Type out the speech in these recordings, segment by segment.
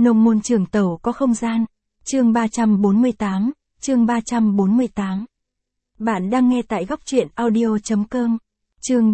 Nông môn trường tẩu có không gian. Chương 348, chương 348. Bạn đang nghe tại góc truyện audio.com. Chương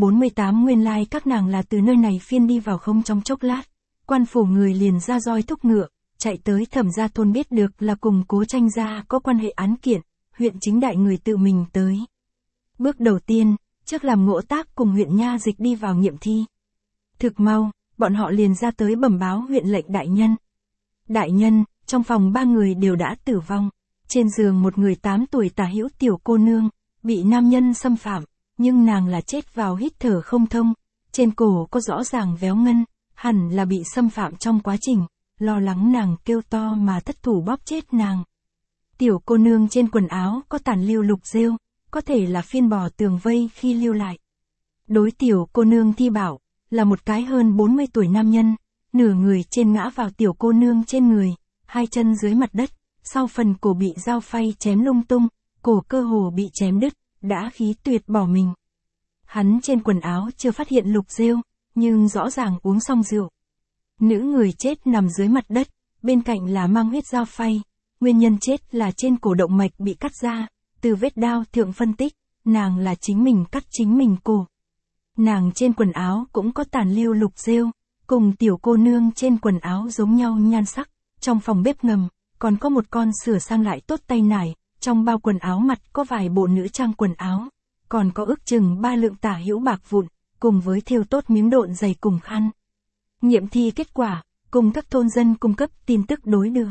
348 nguyên lai các nàng là từ nơi này phiên đi vào không trong chốc lát. Quan phủ người liền ra roi thúc ngựa, chạy tới Thẩm gia thôn biết được là cùng Cố Tranh gia có quan hệ án kiện, huyện chính đại người tự mình tới. Bước đầu tiên, trước làm ngộ tác cùng huyện nha dịch đi vào nghiệm thi. Thực mau, bọn họ liền ra tới bẩm báo huyện lệnh đại nhân. Đại nhân, trong phòng 3 người đều đã tử vong. Trên giường một người 8 tuổi tả hữu tiểu cô nương, bị nam nhân xâm phạm, nhưng nàng là chết vào hít thở không thông. Trên cổ có rõ ràng véo ngân, hẳn là bị xâm phạm trong quá trình, lo lắng nàng kêu to mà thất thủ bóp chết nàng. Tiểu cô nương trên quần áo có tàn lưu lục rêu, có thể là phiên bò tường vây khi lưu lại. Đối tiểu cô nương thi bảo, là một cái hơn 40 tuổi nam nhân, nửa người trên ngã vào tiểu cô nương trên người, 2 chân dưới mặt đất, sau phần cổ bị dao phay chém lung tung, cổ cơ hồ bị chém đứt, đã khí tuyệt bỏ mình. Hắn trên quần áo chưa phát hiện lục rêu, nhưng rõ ràng uống xong rượu. Nữ người chết nằm dưới mặt đất, bên cạnh là mang huyết dao phay, nguyên nhân chết là trên cổ động mạch bị cắt ra, từ vết đao thượng phân tích, nàng là chính mình cắt chính mình cổ. Nàng trên quần áo cũng có tàn lưu lục rêu, cùng tiểu cô nương trên quần áo giống nhau nhan sắc, trong phòng bếp ngầm, còn có một con sửa sang lại tốt tay nải, trong bao quần áo mặt có vài bộ nữ trang quần áo, còn có ước chừng 3 lượng tả hữu bạc vụn, cùng với thêu tốt miếng độn dày cùng khăn. Nghiệm thi kết quả, cùng các thôn dân cung cấp tin tức đối được.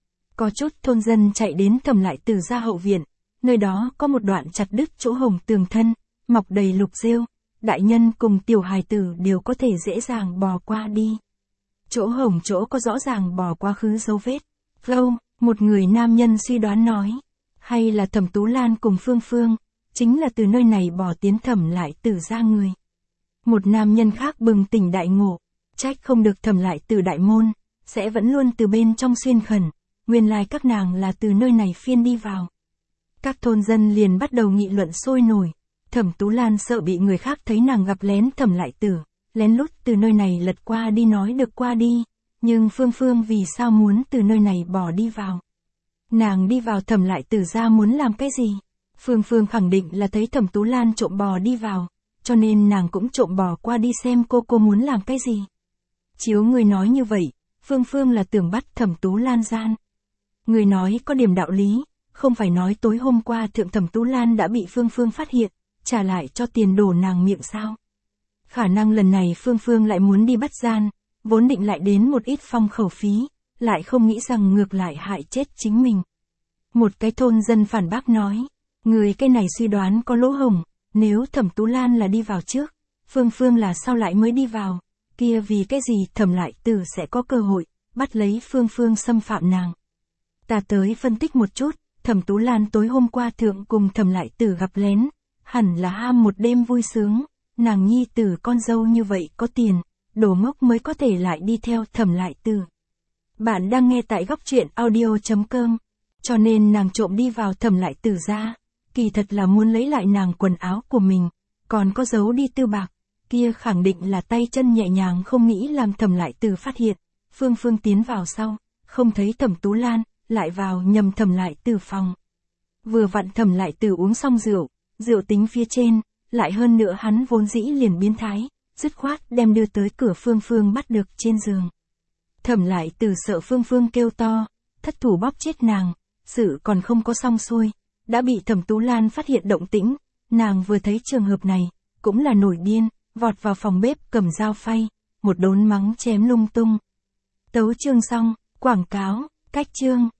Có chút thôn dân chạy đến Thẩm Lại Tử gia hậu viện, nơi đó có một đoạn chặt đứt chỗ hồng tường thân, mọc đầy lục rêu, đại nhân cùng tiểu hài tử đều có thể dễ dàng bò qua đi. Chỗ hồng chỗ có rõ ràng bò quá khứ dấu vết. Lâu, một người nam nhân suy đoán nói, hay là Thẩm Tú Lan cùng Phương Phương, chính là từ nơi này bò tiến Thẩm Lại Tử gia người. Một nam nhân khác bừng tỉnh đại ngộ, trách không được Thẩm Lại Tử đại môn, sẽ vẫn luôn từ bên trong xuyên khẩn, nguyên lai các nàng là từ nơi này phiên đi vào. Các thôn dân liền bắt đầu nghị luận sôi nổi, Thẩm Tú Lan sợ bị người khác thấy nàng gặp lén Thẩm Lại Tử, lén lút từ nơi này lật qua đi nói được qua đi, nhưng Phương Phương vì sao muốn từ nơi này bỏ đi vào? Nàng đi vào Thẩm Lại Tử gia muốn làm cái gì? Phương Phương khẳng định là thấy Thẩm Tú Lan trộm bò đi vào, cho nên nàng cũng trộm bò qua đi xem cô muốn làm cái gì. Chiếu người nói như vậy, Phương Phương là tưởng bắt Thẩm Tú Lan gian. Người nói có điểm đạo lý, không phải nói tối hôm qua thượng Thẩm Tú Lan đã bị Phương Phương phát hiện, trả lại cho tiền đổ nàng miệng sao? Khả năng lần này Phương Phương lại muốn đi bắt gian, vốn định lại đến một ít phong khẩu phí, lại không nghĩ rằng ngược lại hại chết chính mình. Một cái thôn dân phản bác nói, người cái này suy đoán có lỗ hổng, nếu Thẩm Tú Lan là đi vào trước, Phương Phương là sao lại mới đi vào, kia vì cái gì Thẩm Lại Tử sẽ có cơ hội, bắt lấy Phương Phương xâm phạm nàng. Ta tới phân tích một chút, Thẩm Tú Lan tối hôm qua thượng cùng Thẩm Lại Tử gặp lén, hẳn là ham một đêm vui sướng, nàng nhi tử con dâu như vậy có tiền, đồ ngốc mới có thể lại đi theo Thẩm Lại Tử. Bạn đang nghe tại góc truyện audio.com, cho nên nàng trộm đi vào Thẩm Lại Tử gia, kỳ thật là muốn lấy lại nàng quần áo của mình, còn có giấu đi tư bạc, kia khẳng định là tay chân nhẹ nhàng không nghĩ làm Thẩm Lại Tử phát hiện. Phương Phương tiến vào sau, không thấy Thẩm Tú Lan, lại vào nhầm Thẩm Lại Tử phòng. Vừa vặn Thẩm Lại Tử uống xong rượu, rượu tính phía trên, lại hơn nữa hắn vốn dĩ liền biến thái, dứt khoát đem đưa tới cửa Phương Phương bắt được trên giường. Thẩm Lại Tử sợ Phương Phương kêu to, thất thủ bóp chết nàng, sự còn không có xong xuôi, đã bị Thẩm Tú Lan phát hiện động tĩnh, nàng vừa thấy trường hợp này, cũng là nổi điên, vọt vào phòng bếp cầm dao phay, một đốn mắng chém lung tung. Tấu chương xong, quảng cáo, cách chương.